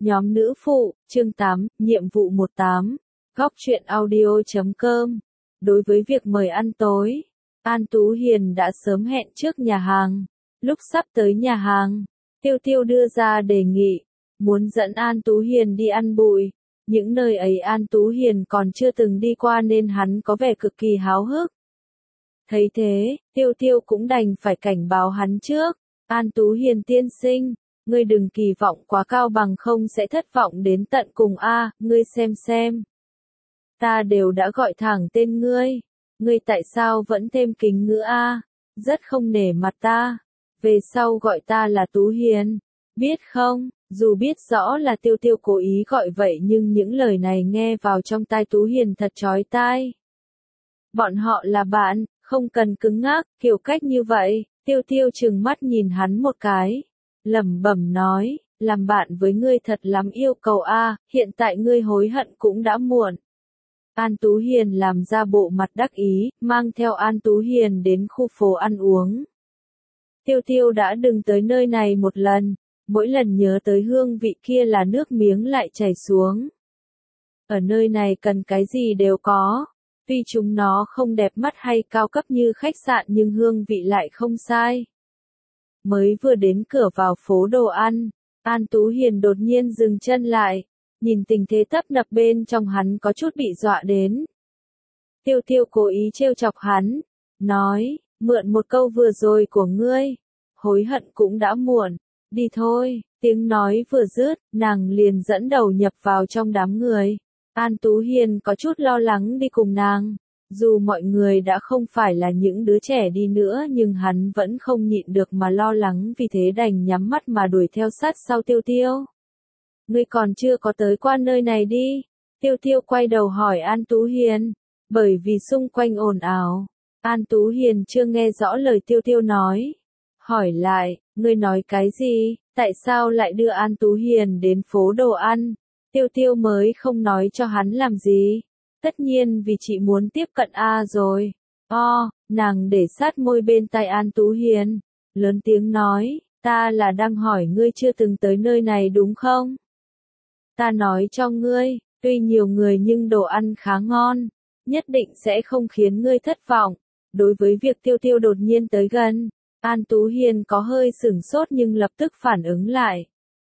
Nhóm nữ phụ, chương 8, nhiệm vụ 18, góc truyện audio.com. Đối với việc mời ăn tối, An Tú Hiền đã sớm hẹn trước nhà hàng. Lúc sắp tới nhà hàng, Tiêu Tiêu đưa ra đề nghị, muốn dẫn An Tú Hiền đi ăn bụi. Những nơi ấy An Tú Hiền còn chưa từng đi qua nên hắn có vẻ cực kỳ háo hức. Thấy thế, Tiêu Tiêu cũng đành phải cảnh báo hắn trước. An Tú Hiền tiên sinh, ngươi đừng kỳ vọng quá cao bằng không sẽ thất vọng đến tận cùng a, ngươi xem. Ta đều đã gọi thẳng tên ngươi tại sao vẫn thêm kính ngữ a, rất không nể mặt ta. Về sau gọi ta là Tú Hiền, biết không? Dù biết rõ là Tiêu Tiêu cố ý gọi vậy nhưng những lời này nghe vào trong tai Tú Hiền thật chói tai. Bọn họ là bạn, không cần cứng ngắc, kiểu cách như vậy. Tiêu Tiêu trừng mắt nhìn hắn một cái, lẩm bẩm nói, làm bạn với ngươi thật lắm yêu cầu a, hiện tại ngươi hối hận cũng đã muộn. An Tú Hiền làm ra bộ mặt đắc ý, mang theo An Tú Hiền đến khu phố ăn uống. Tiêu Tiêu đã từng tới nơi này một lần, mỗi lần nhớ tới hương vị kia là nước miếng lại chảy xuống. Ở nơi này cần cái gì đều có. Tuy chúng nó không đẹp mắt hay cao cấp như khách sạn nhưng hương vị lại không sai. Mới vừa đến cửa vào phố đồ ăn, An Tú Hiền đột nhiên dừng chân lại, nhìn tình thế tấp nập bên trong hắn có chút bị dọa đến. Tiêu Tiêu cố ý trêu chọc hắn, nói, mượn một câu vừa rồi của ngươi, hối hận cũng đã muộn, đi thôi. Tiếng nói vừa dứt, nàng liền dẫn đầu nhập vào trong đám người. An Tú Hiền có chút lo lắng đi cùng nàng. Dù mọi người đã không phải là những đứa trẻ đi nữa nhưng hắn vẫn không nhịn được mà lo lắng vì thế đành nhắm mắt mà đuổi theo sát sau Tiêu Tiêu. Ngươi còn chưa có tới qua nơi này đi. Tiêu Tiêu quay đầu hỏi An Tú Hiền. Bởi vì xung quanh ồn ào, An Tú Hiền chưa nghe rõ lời Tiêu Tiêu nói. Hỏi lại, ngươi nói cái gì, tại sao lại đưa An Tú Hiền đến phố đồ ăn? Tiêu Tiêu mới không nói cho hắn làm gì. Tất nhiên vì chị muốn tiếp cận A rồi. Nàng để sát môi bên tai An Tú Hiền, lớn tiếng nói, ta là đang hỏi ngươi chưa từng tới nơi này đúng không? Ta nói cho ngươi, tuy nhiều người nhưng đồ ăn khá ngon, nhất định sẽ không khiến ngươi thất vọng. Đối với việc Tiêu Tiêu đột nhiên tới gần, An Tú Hiền có hơi sửng sốt nhưng lập tức phản ứng lại.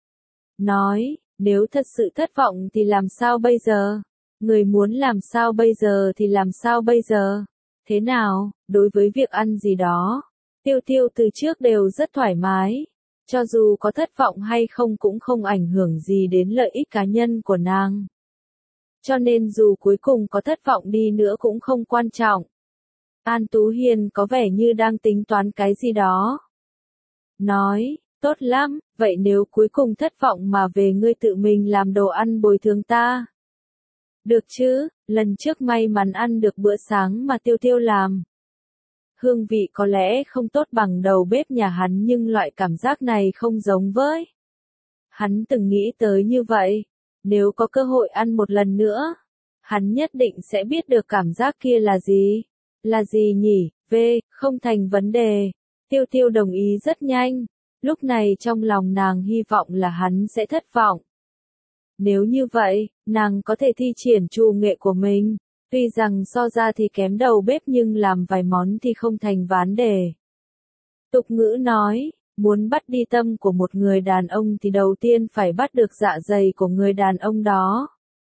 Nói, nếu thật sự thất vọng thì làm sao bây giờ? Người muốn làm sao bây giờ thì làm sao bây giờ? Thế nào, đối với việc ăn gì đó, Tiêu Tiêu từ trước đều rất thoải mái. Cho dù có thất vọng hay không cũng không ảnh hưởng gì đến lợi ích cá nhân của nàng. Cho nên dù cuối cùng có thất vọng đi nữa cũng không quan trọng. An Tú Hiền có vẻ như đang tính toán cái gì đó. Nói, tốt lắm, vậy nếu cuối cùng thất vọng mà về ngươi tự mình làm đồ ăn bồi thường ta. Được chứ, lần trước may mắn ăn được bữa sáng mà Tiêu Tiêu làm. Hương vị có lẽ không tốt bằng đầu bếp nhà hắn nhưng loại cảm giác này không giống với. Hắn từng nghĩ tới như vậy, nếu có cơ hội ăn một lần nữa, hắn nhất định sẽ biết được cảm giác kia là gì. Là gì nhỉ? Không thành vấn đề. Tiêu Tiêu đồng ý rất nhanh. Lúc này trong lòng nàng hy vọng là hắn sẽ thất vọng. Nếu như vậy, nàng có thể thi triển trù nghệ của mình. Tuy rằng so ra thì kém đầu bếp nhưng làm vài món thì không thành vấn đề. Tục ngữ nói, muốn bắt đi tâm của một người đàn ông thì đầu tiên phải bắt được dạ dày của người đàn ông đó.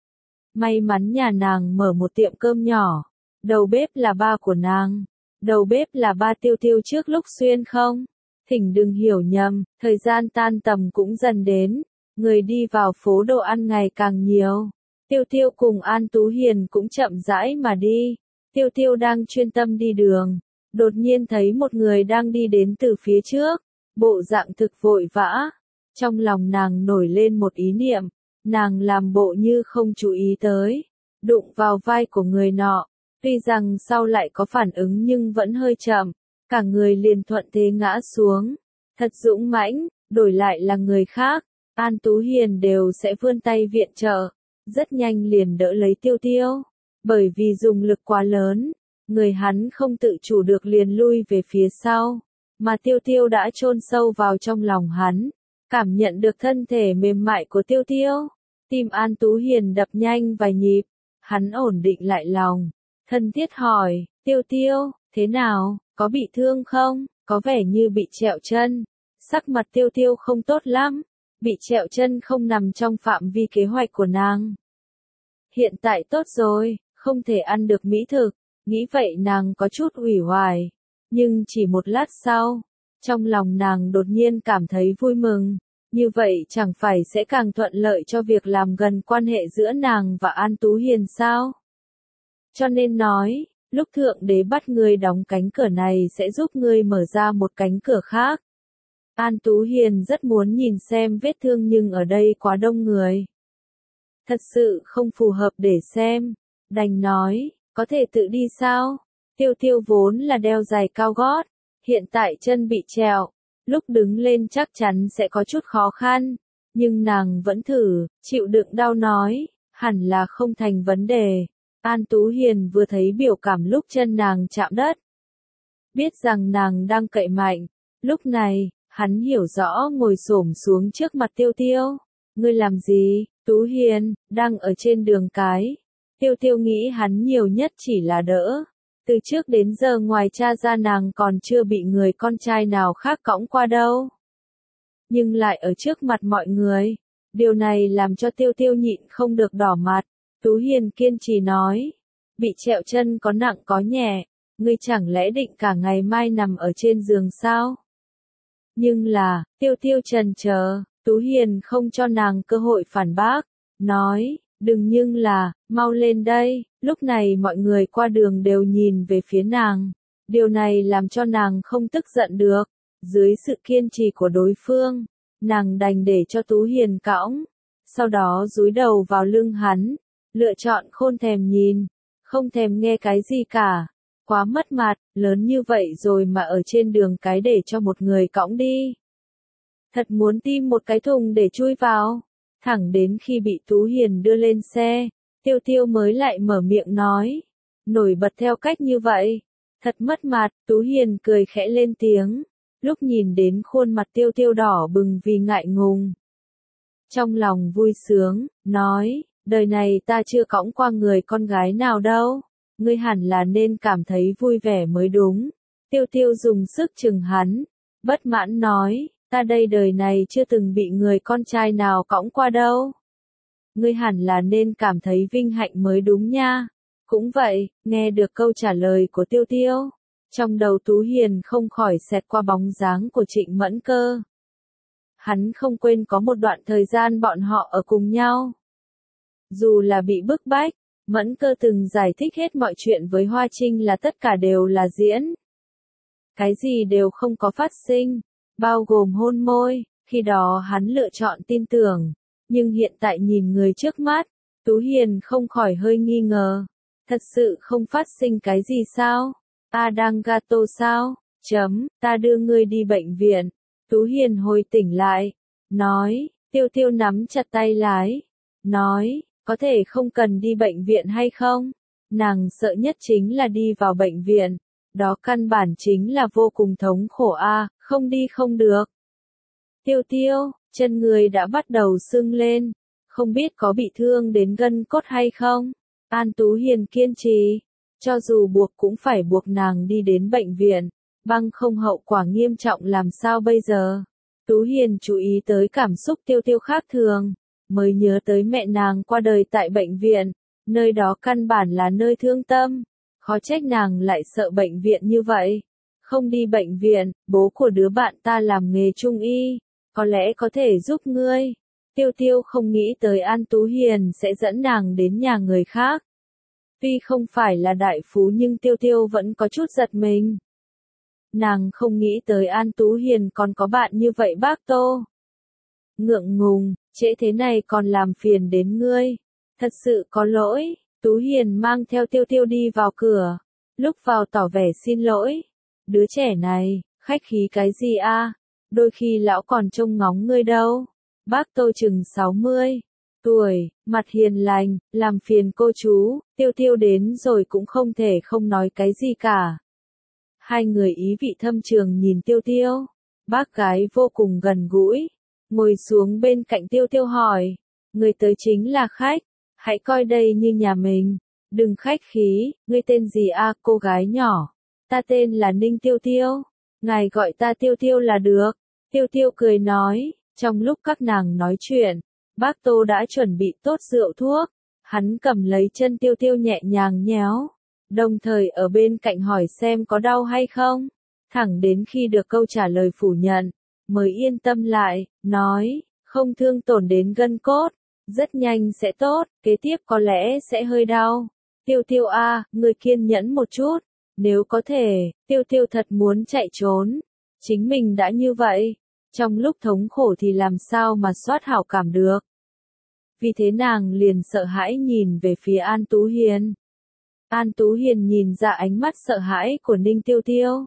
May mắn nhà nàng mở một tiệm cơm nhỏ. Đầu bếp là ba của nàng. Đầu bếp là ba Tiêu Tiêu trước lúc xuyên không? Thỉnh đừng hiểu nhầm, thời gian tan tầm cũng dần đến. Người đi vào phố đồ ăn ngày càng nhiều. Tiêu Tiêu cùng An Tú Hiền cũng chậm rãi mà đi. Tiêu Tiêu đang chuyên tâm đi đường. Đột nhiên thấy một người đang đi đến từ phía trước. Bộ dạng thực vội vã. Trong lòng nàng nổi lên một ý niệm. Nàng làm bộ như không chú ý tới. Đụng vào vai của người nọ. Tuy rằng sau lại có phản ứng nhưng vẫn hơi chậm. Cả người liền thuận thế ngã xuống. Thật dũng mãnh, đổi lại là người khác. An Tú Hiền đều sẽ vươn tay viện trợ. Rất nhanh liền đỡ lấy Tiêu Tiêu. Bởi vì dùng lực quá lớn, người hắn không tự chủ được liền lui về phía sau. Mà Tiêu Tiêu đã chôn sâu vào trong lòng hắn. cảm nhận được thân thể mềm mại của Tiêu Tiêu. Tim An Tú Hiền đập nhanh vài nhịp, hắn ổn định lại lòng, thân thiết hỏi, Tiêu Tiêu, thế nào, có bị thương không, có vẻ như bị trẹo chân. Sắc mặt Tiêu Tiêu không tốt lắm, bị trẹo chân không nằm trong phạm vi kế hoạch của nàng. Hiện tại tốt rồi, không thể ăn được mỹ thực, nghĩ vậy nàng có chút uể oải, nhưng chỉ một lát sau, trong lòng nàng đột nhiên cảm thấy vui mừng, như vậy chẳng phải sẽ càng thuận lợi cho việc làm gần quan hệ giữa nàng và An Tú Hiền sao? Cho nên nói, lúc Thượng Đế bắt ngươi đóng cánh cửa này sẽ giúp ngươi mở ra một cánh cửa khác. An Tú Hiền rất muốn nhìn xem vết thương nhưng ở đây quá đông người. Thật sự không phù hợp để xem, đành nói, có thể tự đi sao? Tiêu Tiêu vốn là đeo giày cao gót, hiện tại chân bị trẹo, lúc đứng lên chắc chắn sẽ có chút khó khăn, nhưng nàng vẫn thử, chịu đựng đau nói, hẳn là không thành vấn đề. An Tú Hiền vừa thấy biểu cảm lúc chân nàng chạm đất, biết rằng nàng đang cậy mạnh, lúc này, hắn hiểu rõ ngồi xổm xuống trước mặt Tiêu Tiêu. Ngươi làm gì, Tú Hiền, đang ở trên đường cái. Tiêu Tiêu nghĩ hắn nhiều nhất chỉ là đỡ. Từ trước đến giờ ngoài cha ra nàng còn chưa bị người con trai nào khác cõng qua đâu. Nhưng lại ở trước mặt mọi người. Điều này làm cho Tiêu Tiêu nhịn không được đỏ mặt. Tú Hiền kiên trì nói. Bị trẹo chân có nặng có nhẹ. Ngươi chẳng lẽ định cả ngày mai nằm ở trên giường sao? Nhưng là, Tiêu Tiêu chần chờ. Tú Hiền không cho nàng cơ hội phản bác. Nói, đừng nhưng là, mau lên đây. Lúc này mọi người qua đường đều nhìn về phía nàng. Điều này làm cho nàng không tức giận được. Dưới sự kiên trì của đối phương, nàng đành để cho Tú Hiền cõng. Sau đó dúi đầu vào lưng hắn. Lựa chọn khôn thèm nhìn. Không thèm nghe cái gì cả. Quá mất mặt, lớn như vậy rồi mà ở trên đường cái để cho một người cõng đi. Thật muốn tìm một cái thùng để chui vào. Thẳng đến khi bị Tú Hiền đưa lên xe, Tiêu Tiêu mới lại mở miệng nói. Nổi bật theo cách như vậy. Thật mất mặt, Tú Hiền cười khẽ lên tiếng. Lúc nhìn đến khuôn mặt Tiêu Tiêu đỏ bừng vì ngại ngùng. Trong lòng vui sướng, nói, đời này ta chưa cõng qua người con gái nào đâu. Ngươi hẳn là nên cảm thấy vui vẻ mới đúng. Tiêu Tiêu dùng sức chừng hắn. Bất mãn nói, ta đây đời này chưa từng bị người con trai nào cõng qua đâu. Ngươi hẳn là nên cảm thấy vinh hạnh mới đúng nha. Cũng vậy, nghe được câu trả lời của Tiêu Tiêu. Trong đầu Tú Hiền không khỏi xẹt qua bóng dáng của Trịnh Mẫn Cơ. Hắn không quên có một đoạn thời gian bọn họ ở cùng nhau. Dù là bị bức bách, Mẫn Cơ từng giải thích hết mọi chuyện với Hoa Trinh là tất cả đều là diễn. Cái gì đều không có phát sinh, bao gồm hôn môi, khi đó hắn lựa chọn tin tưởng. Nhưng hiện tại nhìn người trước mắt, Tú Hiền không khỏi hơi nghi ngờ. Thật sự không phát sinh cái gì sao? Ta đang gato sao? Ta đưa ngươi đi bệnh viện. Tú Hiền hồi tỉnh lại. Nói, Tiêu Tiêu nắm chặt tay lái. Nói, có thể không cần đi bệnh viện hay không? Nàng sợ nhất chính là đi vào bệnh viện. Đó căn bản chính là vô cùng thống khổ a, không đi không được. Tiêu Tiêu, chân người đã bắt đầu sưng lên. Không biết có bị thương đến gân cốt hay không? An Tú Hiền kiên trì. Cho dù buộc cũng phải buộc nàng đi đến bệnh viện. Băng không hậu quả nghiêm trọng làm sao bây giờ? Tú Hiền chú ý tới cảm xúc Tiêu Tiêu khác thường. Mới nhớ tới mẹ nàng qua đời tại bệnh viện. Nơi đó căn bản là nơi thương tâm. Khó trách nàng lại sợ bệnh viện như vậy. Không đi bệnh viện, bố của đứa bạn ta làm nghề trung y. Có lẽ có thể giúp ngươi. Tiêu Tiêu không nghĩ tới An Tú Hiền sẽ dẫn nàng đến nhà người khác. Tuy không phải là đại phú nhưng Tiêu Tiêu vẫn có chút giật mình. Nàng không nghĩ tới An Tú Hiền còn có bạn như vậy bác Tô. Ngượng ngùng, trễ thế này còn làm phiền đến ngươi. Thật sự có lỗi. Tú Hiền mang theo Tiêu Tiêu đi vào cửa. Lúc vào tỏ vẻ xin lỗi. Đứa trẻ này, khách khí cái gì a? Đôi khi lão còn trông ngóng ngươi đâu. Bác Tô chừng 60 tuổi, mặt hiền lành, làm phiền cô chú. Tiêu Tiêu đến rồi cũng không thể không nói cái gì cả. Hai người ý vị thâm trường nhìn Tiêu Tiêu. Bác gái vô cùng gần gũi. ngồi xuống bên cạnh Tiêu Tiêu hỏi, người tới chính là khách, hãy coi đây như nhà mình, đừng khách khí, ngươi tên gì a cô gái nhỏ, ta tên là Ninh Tiêu Tiêu, ngài gọi ta Tiêu Tiêu là được, Tiêu Tiêu cười nói, trong lúc các nàng nói chuyện, bác Tô đã chuẩn bị tốt rượu thuốc, hắn cầm lấy chân Tiêu Tiêu nhẹ nhàng nhéo, đồng thời ở bên cạnh hỏi xem có đau hay không, thẳng đến khi được câu trả lời phủ nhận, mới yên tâm lại, nói, không thương tổn đến gân cốt, rất nhanh sẽ tốt, kế tiếp có lẽ sẽ hơi đau. Tiêu Tiêu a, người kiên nhẫn một chút, nếu có thể, Tiêu Tiêu thật muốn chạy trốn, chính mình đã như vậy, trong lúc thống khổ thì làm sao mà soát hảo cảm được. Vì thế nàng liền sợ hãi nhìn về phía An Tú Hiền. An Tú Hiền nhìn ra ánh mắt sợ hãi của Ninh Tiêu Tiêu.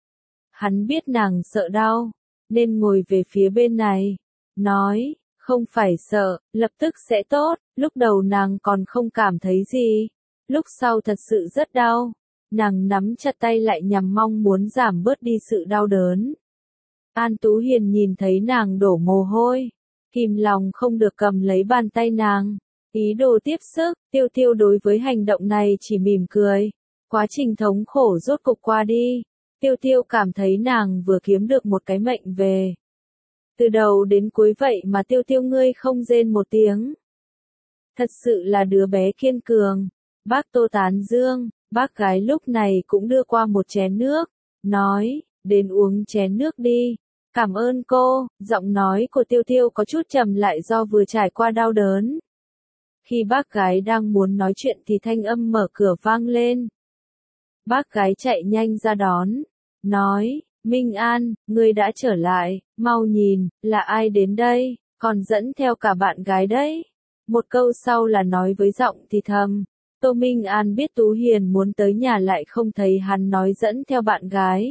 Hắn biết nàng sợ đau, nên ngồi về phía bên này, nói, không phải sợ, lập tức sẽ tốt, lúc đầu nàng còn không cảm thấy gì, lúc sau thật sự rất đau, nàng nắm chặt tay lại nhằm mong muốn giảm bớt đi sự đau đớn. An Tú Hiền nhìn thấy nàng đổ mồ hôi, kìm lòng không được cầm lấy bàn tay nàng, ý đồ tiếp sức, Tiêu Tiêu đối với hành động này chỉ mỉm cười, quá trình thống khổ rốt cục qua đi, Tiêu Tiêu cảm thấy nàng vừa kiếm được một cái mệnh về. Từ đầu đến cuối vậy mà Tiêu Tiêu ngươi không rên một tiếng. Thật sự là đứa bé kiên cường, bác Tô tán dương, bác gái lúc này cũng đưa qua một chén nước, nói, đến uống chén nước đi. Cảm ơn cô, giọng nói của Tiêu Tiêu có chút trầm lại do vừa trải qua đau đớn. Khi bác gái đang muốn nói chuyện thì thanh âm mở cửa vang lên. Bác gái chạy nhanh ra đón, nói, Minh An, ngươi đã trở lại, mau nhìn, là ai đến đây, còn dẫn theo cả bạn gái đấy. Một câu sau là nói với giọng thì thầm. Tô Minh An biết Tú Hiền muốn tới nhà lại không thấy hắn nói dẫn theo bạn gái.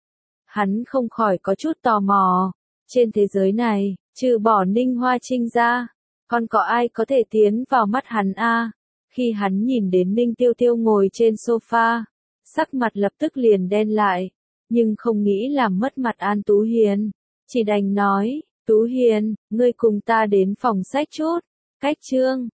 Hắn không khỏi có chút tò mò, trên thế giới này, trừ bỏ Ninh Hoa Trinh ra, còn có ai có thể tiến vào mắt hắn a? Khi hắn nhìn đến Ninh Tiêu Tiêu ngồi trên sofa, sắc mặt lập tức liền đen lại, nhưng không nghĩ làm mất mặt An Tú Hiền, chỉ đành nói, Tú Hiền, ngươi cùng ta đến phòng sách chút, cách chương.